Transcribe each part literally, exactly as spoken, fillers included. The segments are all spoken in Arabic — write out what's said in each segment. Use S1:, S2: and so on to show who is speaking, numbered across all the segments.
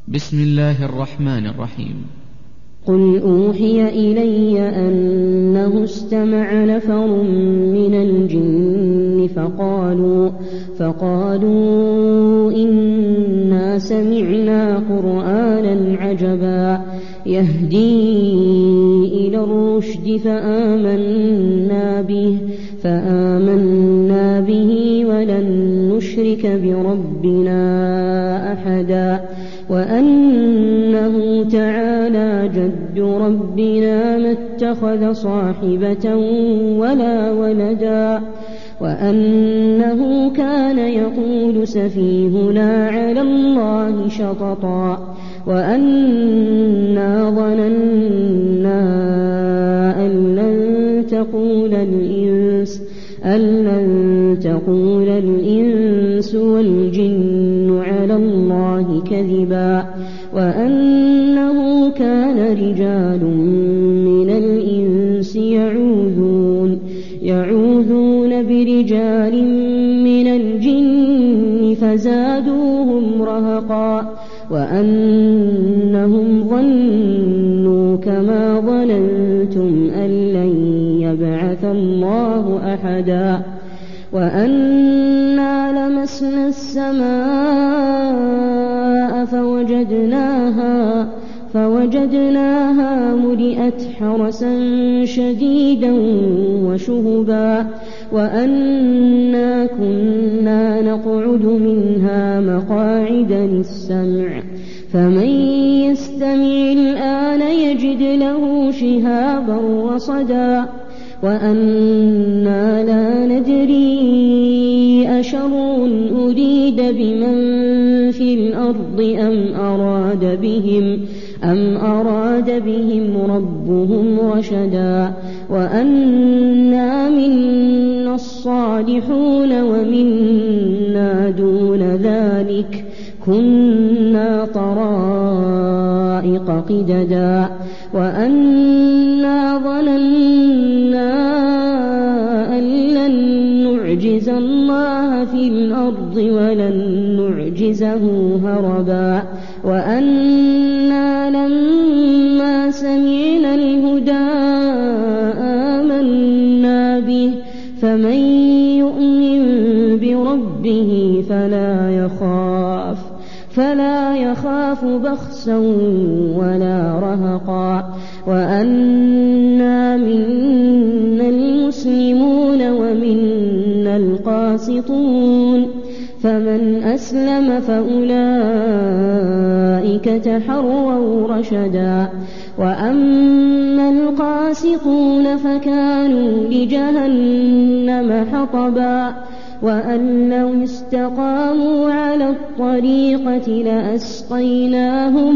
S1: بسم الله الرحمن الرحيم.
S2: قل أوحي إلي أنه استمع نفر من الجن فقالوا, فقالوا إنا سمعنا قرآنا عجبا يهدي إلى الرشد فآمنا به, فآمنا به ولن نشرك بربنا أحدا وأنه تعالى جد ربنا ما اتخذ صاحبة ولا ولدا وأنه كان يقول سفيهنا على الله شططا وأنا ظننا أن لن تقول الإنس أن لن تقول الإنس والجن على الله كذبا وأنه كان رجال من الإنس يعوذون يعوذون برجال من الجن فزادوهم رهقا وأنهم ظنوا كما ظننتم أن لن يبعث الله أحدا وأنا لمسنا السماء فوجدناها فوجدناها ملئت حرسا شديدا وشهبا وأنا كنا نقعد منها مقاعد للسمع فمن يستمع الآن يجد له شهابا رصدا وأنا لا ندري أشر أريد بمن في الأرض أم أراد بهم أم أراد بهم ربهم رشدا وأنا منا الصالحون ومنا دون ذلك كنا طرائق قددا وأنا ظننا أن لن نعجز الله في الأرض ولن نعجزه هربا وأنا لما سمعنا الهدى آمنا به فمن يؤمن بربه فلا يخاف فلا يخاف بخسا ولا رهقا وأنا منا المسلمون ومنا القاسطون فمن أسلم فأولئك تحروا رشدا وأما القاسطون فكانوا لجهنم حطبا وأن لو استقاموا على الطريقة لأسقيناهم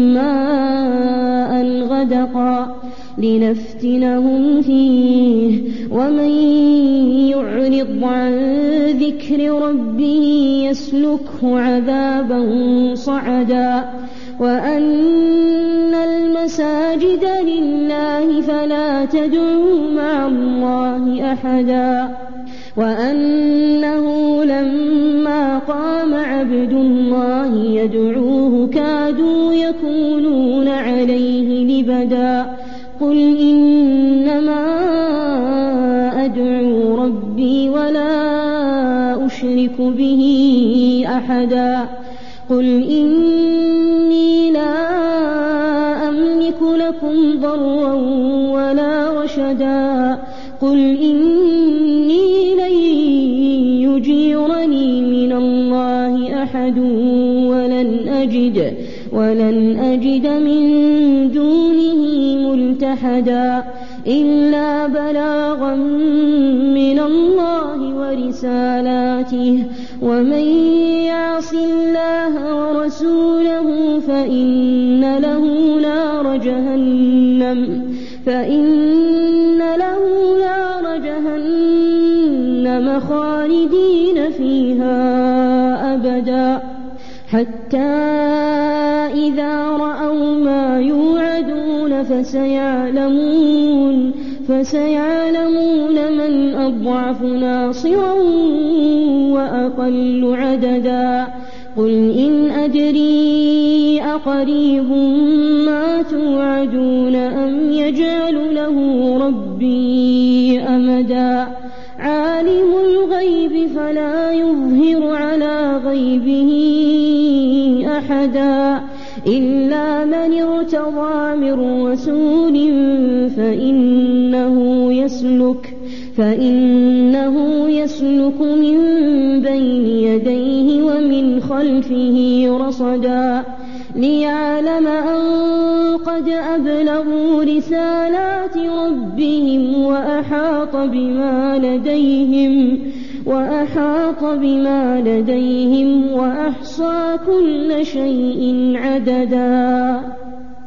S2: ماء غدقا لنفتنهم فيه ومن يعرض عن ذكر ربه يسلكه عذابا صعدا وأن المساجد لله فلا تدعوا مع الله أحدا وأنه لما قام عبد الله يدعوه كادوا يكونون عليه لبدا قل إنما أدعو ربي ولا أشرك به أحدا قل إني لا أملك لكم ضرا ولا رشدا قل إني لن يجيرني من الله أحد ولن أجد ولن أجد من دونه ملتحدا إلا بلاغا من الله ورسالاته ومن يعص الله ورسوله فإن له نار جهنم فإن له نار جهنم خالدين فيها أبدا حتى إذا رأوا ما يوعدون فسيعلمون فسيعلمون من أضعف ناصرا وأقل عددا قل إن أدري أقريب ما توعدون أم يجعل له ربي أمدا عالم الغيب فلا يظهر على غيبه أحدا إلا من ارتضى من رسول فإنه يسلك فإنه يسلك من بين يديه ومن خلفه رصدا ليعلم أن قد أبلغوا رسالات ربهم وأحاط بما لديهم وأحاط بما لديهم وأحصى كل شيء عددا.